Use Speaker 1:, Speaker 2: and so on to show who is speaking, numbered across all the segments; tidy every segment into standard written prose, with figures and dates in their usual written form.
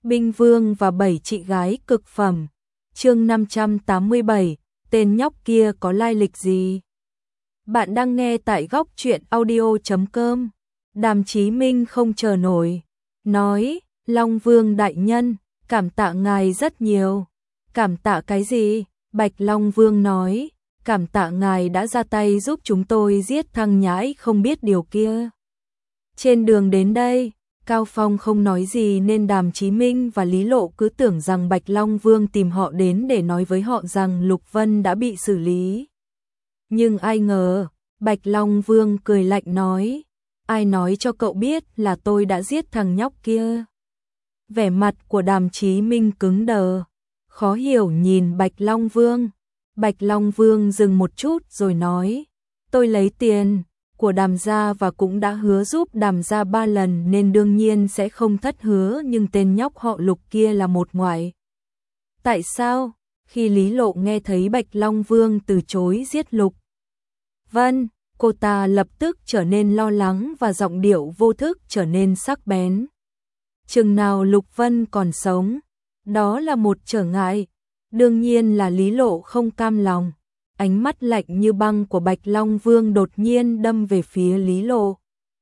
Speaker 1: Binh Vương và 7 chị gái cực phẩm. Chương 587, tên nhóc kia có lai lịch gì? Bạn đang nghe tại góc truyện audio.com. Đàm Chí Minh không chờ nổi, nói: Long Vương đại nhân, cảm tạ ngài rất nhiều. Cảm tạ cái gì? Bạch Long Vương nói: cảm tạ ngài đã ra tay giúp chúng tôi giết thằng nhãi không biết điều kia. Trên đường đến đây, Cao Phong không nói gì nên Đàm Chí Minh và Lý Lộ cứ tưởng rằng Bạch Long Vương tìm họ đến để nói với họ rằng Lục Vân đã bị xử lý. Nhưng ai ngờ, Bạch Long Vương cười lạnh nói: ai nói cho cậu biết là tôi đã giết thằng nhóc kia? Vẻ mặt của Đàm Chí Minh cứng đờ, khó hiểu nhìn Bạch Long Vương. Bạch Long Vương dừng một chút rồi nói: tôi lấy tiền của Đàm gia và cũng đã hứa giúp Đàm gia 3 lần nên đương nhiên sẽ không thất hứa, nhưng tên nhóc họ Lục kia là một ngoại. Tại sao? Khi Lý Lộ nghe thấy Bạch Long Vương từ chối giết Lục Vân, cô ta lập tức trở nên lo lắng và giọng điệu vô thức trở nên sắc bén. Chừng nào Lục Vân còn sống, đó là một trở ngại. Đương nhiên là Lý Lộ không cam lòng. Ánh mắt lạnh như băng của Bạch Long Vương đột nhiên đâm về phía Lý Lộ.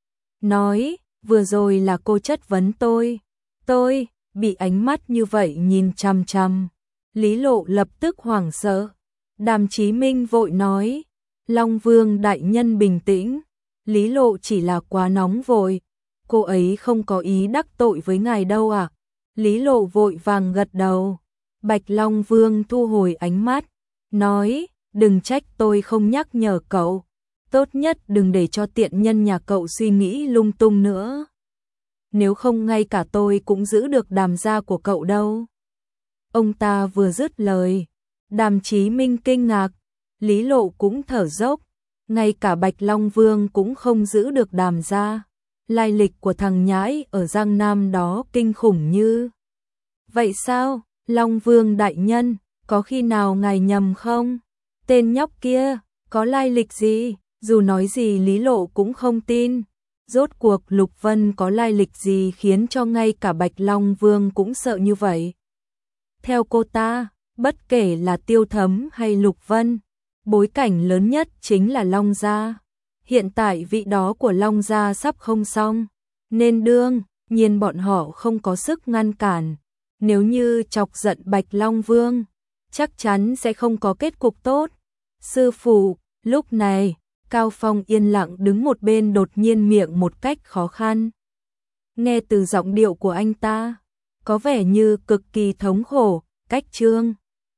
Speaker 1: Nói: vừa rồi là cô chất vấn tôi. Tôi bị ánh mắt như vậy nhìn chằm chằm. Lý Lộ lập tức hoảng sợ. Đàm Chí Minh vội nói: Long Vương đại nhân bình tĩnh. Lý Lộ chỉ là quá nóng vội. Cô ấy không có ý đắc tội với ngài đâu à? Lý Lộ vội vàng gật đầu. Bạch Long Vương thu hồi ánh mắt, nói: đừng trách tôi không nhắc nhở cậu. Tốt nhất đừng để cho tiện nhân nhà cậu suy nghĩ lung tung nữa. Nếu không ngay cả tôi cũng giữ được Đàm gia của cậu đâu. Ông ta vừa dứt lời, Đàm Chí Minh kinh ngạc, Lý Lộ cũng thở dốc. Ngay cả Bạch Long Vương cũng không giữ được Đàm gia. Lai lịch của thằng nhãi ở Giang Nam đó kinh khủng như vậy sao? Long Vương đại nhân, có khi nào ngài nhầm không? Tên nhóc kia có lai lịch gì? Dù nói gì Lý Lộ cũng không tin. Rốt cuộc Lục Vân có lai lịch gì khiến cho ngay cả Bạch Long Vương cũng sợ như vậy? Theo cô ta, bất kể là Tiêu Thấm hay Lục Vân, bối cảnh lớn nhất chính là Long gia. Hiện tại vị đó của Long gia sắp không xong, nên đương nhiên bọn họ không có sức ngăn cản. Nếu như chọc giận Bạch Long Vương, chắc chắn sẽ không có kết cục tốt. Sư phụ, lúc này, Cao Phong yên lặng đứng một bên đột nhiên miệng một cách khó khăn. Nghe từ giọng điệu của anh ta, có vẻ như cực kỳ thống khổ, cách trương.